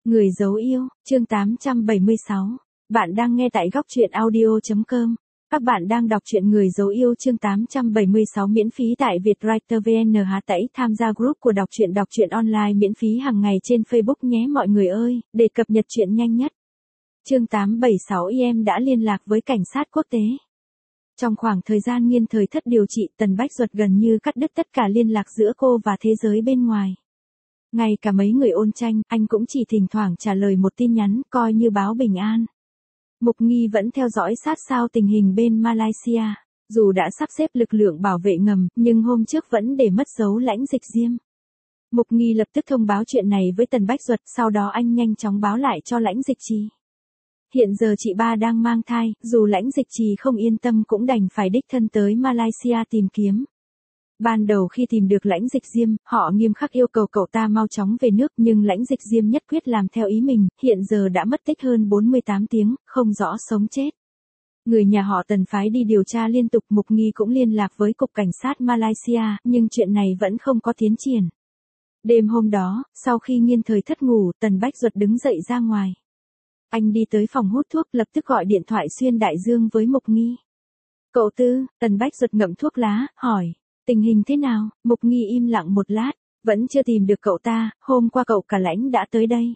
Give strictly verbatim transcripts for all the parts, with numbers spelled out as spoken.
Người dấu yêu, chương tám trăm bảy mươi sáu. Bạn đang nghe tại góc truyện audio chấm com. Các bạn đang đọc truyện Người dấu yêu chương tám trăm bảy mươi sáu miễn phí tại Vietwriter vê en hát tẩy tham gia group của đọc truyện đọc truyện online miễn phí hàng ngày trên Facebook nhé mọi người ơi, để cập nhật truyện nhanh nhất. Chương tám trăm bảy mươi sáu em đã liên lạc với cảnh sát quốc tế. Trong khoảng thời gian nghiên thời thất điều trị, Tần Bách Duật gần như cắt đứt tất cả liên lạc giữa cô và thế giới bên ngoài. Ngay cả mấy người ôn tranh, anh cũng chỉ thỉnh thoảng trả lời một tin nhắn, coi như báo bình an. Mục Nghi vẫn theo dõi sát sao tình hình bên Malaysia. Dù đã sắp xếp lực lượng bảo vệ ngầm, nhưng hôm trước vẫn để mất dấu Lãnh Dịch Diêm. Mục Nghi lập tức thông báo chuyện này với Tần Bách Duật, sau đó anh nhanh chóng báo lại cho Lãnh Dịch Trì. Hiện giờ chị ba đang mang thai, dù Lãnh Dịch Trì không yên tâm cũng đành phải đích thân tới Malaysia tìm kiếm. Ban đầu khi tìm được Lãnh Dịch Diêm, họ nghiêm khắc yêu cầu cậu ta mau chóng về nước, nhưng Lãnh Dịch Diêm nhất quyết làm theo ý mình, hiện giờ đã mất tích hơn bốn mươi tám tiếng, không rõ sống chết. Người nhà họ Tần phái đi điều tra liên tục, Mục Nghi cũng liên lạc với cục cảnh sát Malaysia, nhưng chuyện này vẫn không có tiến triển. Đêm hôm đó, sau khi nghiên thời thất ngủ, Tần Bách Duật đứng dậy ra ngoài. Anh đi tới phòng hút thuốc, lập tức gọi điện thoại xuyên đại dương với Mục Nghi. Cậu Tư, Tần Bách Duật ngậm thuốc lá, hỏi. Tình hình thế nào? Mục Nghi im lặng một lát, vẫn chưa tìm được cậu ta, hôm qua cậu cả Lãnh đã tới đây.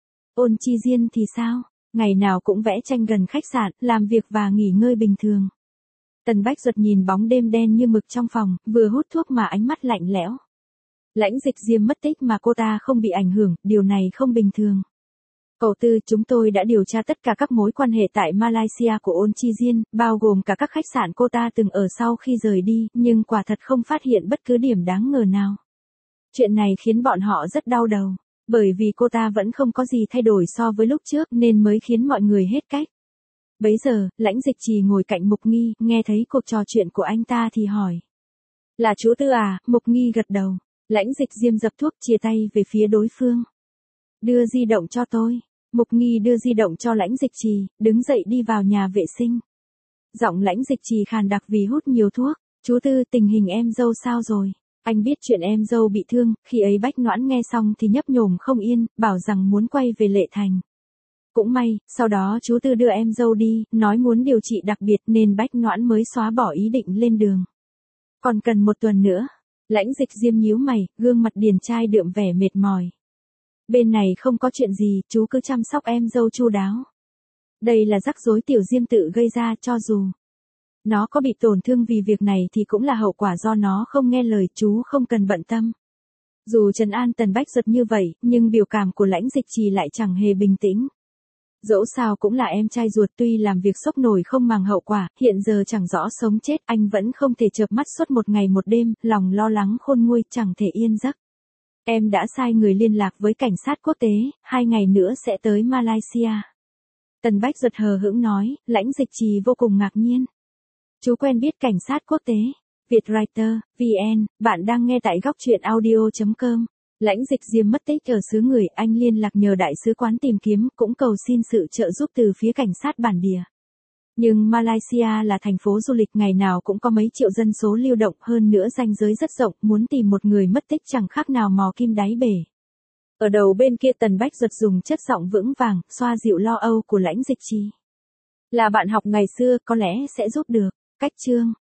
Ôn Chi Diên thì sao? Ngày nào cũng vẽ tranh gần khách sạn, làm việc và nghỉ ngơi bình thường. Tần Bách Duật nhìn bóng đêm đen như mực trong phòng, vừa hút thuốc mà ánh mắt lạnh lẽo. Lãnh Dịch Diêm mất tích mà cô ta không bị ảnh hưởng, điều này không bình thường. Cậu Tư, chúng tôi đã điều tra tất cả các mối quan hệ tại Malaysia của Ôn Chi Diên, bao gồm cả các khách sạn cô ta từng ở sau khi rời đi, nhưng quả thật không phát hiện bất cứ điểm đáng ngờ nào. Chuyện này khiến bọn họ rất đau đầu, bởi vì cô ta vẫn không có gì thay đổi so với lúc trước nên mới khiến mọi người hết cách. Bấy giờ, Lãnh Dịch Trì ngồi cạnh Mục Nghi, nghe thấy cuộc trò chuyện của anh ta thì hỏi. Là chú Tư à? Mục Nghi gật đầu. Lãnh Dịch Diêm dập thuốc, chia tay về phía đối phương. Đưa di động cho tôi. Mục Nghi đưa di động cho Lãnh Dịch Trì, đứng dậy đi vào nhà vệ sinh. Giọng Lãnh Dịch Trì khàn đặc vì hút nhiều thuốc. Chú Tư, tình hình em dâu sao rồi? Anh biết chuyện em dâu bị thương, khi ấy Bách Noãn nghe xong thì nhấp nhổm không yên, bảo rằng muốn quay về Lệ Thành. Cũng may, sau đó chú Tư đưa em dâu đi, nói muốn điều trị đặc biệt nên Bách Noãn mới xóa bỏ ý định lên đường. Còn cần một tuần nữa. Lãnh Dịch Diêm nhíu mày, gương mặt điển trai đượm vẻ mệt mỏi. Bên này không có chuyện gì, chú cứ chăm sóc em dâu chu đáo. Đây là rắc rối Tiểu Diêm tự gây ra, cho dù nó có bị tổn thương vì việc này thì cũng là hậu quả do nó không nghe lời, chú không cần bận tâm. Dù trấn an Tần Bách Duật như vậy, nhưng biểu cảm của Lãnh Dịch Trì lại chẳng hề bình tĩnh. Dẫu sao cũng là em trai ruột, tuy làm việc sốc nổi không màng hậu quả, hiện giờ chẳng rõ sống chết, anh vẫn không thể chợp mắt suốt một ngày một đêm, lòng lo lắng khôn nguôi, chẳng thể yên giấc. Em đã sai người liên lạc với cảnh sát quốc tế, hai ngày nữa sẽ tới Malaysia. Tần Bách Duật hờ hững nói, Lãnh Dịch Trì vô cùng ngạc nhiên. Chú quen biết cảnh sát quốc tế. Vietwriter, vê en, bạn đang nghe tại góc truyện audio chấm com. Lãnh Dịch Diêm mất tích ở xứ người, anh liên lạc nhờ đại sứ quán tìm kiếm, cũng cầu xin sự trợ giúp từ phía cảnh sát bản địa. Nhưng Malaysia là thành phố du lịch, ngày nào cũng có mấy triệu dân số lưu động, hơn nữa ranh giới rất rộng, muốn tìm một người mất tích chẳng khác nào mò kim đáy bể. Ở đầu bên kia Tần Bách Duật dùng chất giọng vững vàng, xoa dịu lo âu của Lãnh Dịch Trì. Là bạn học ngày xưa, có lẽ sẽ giúp được. Cách chương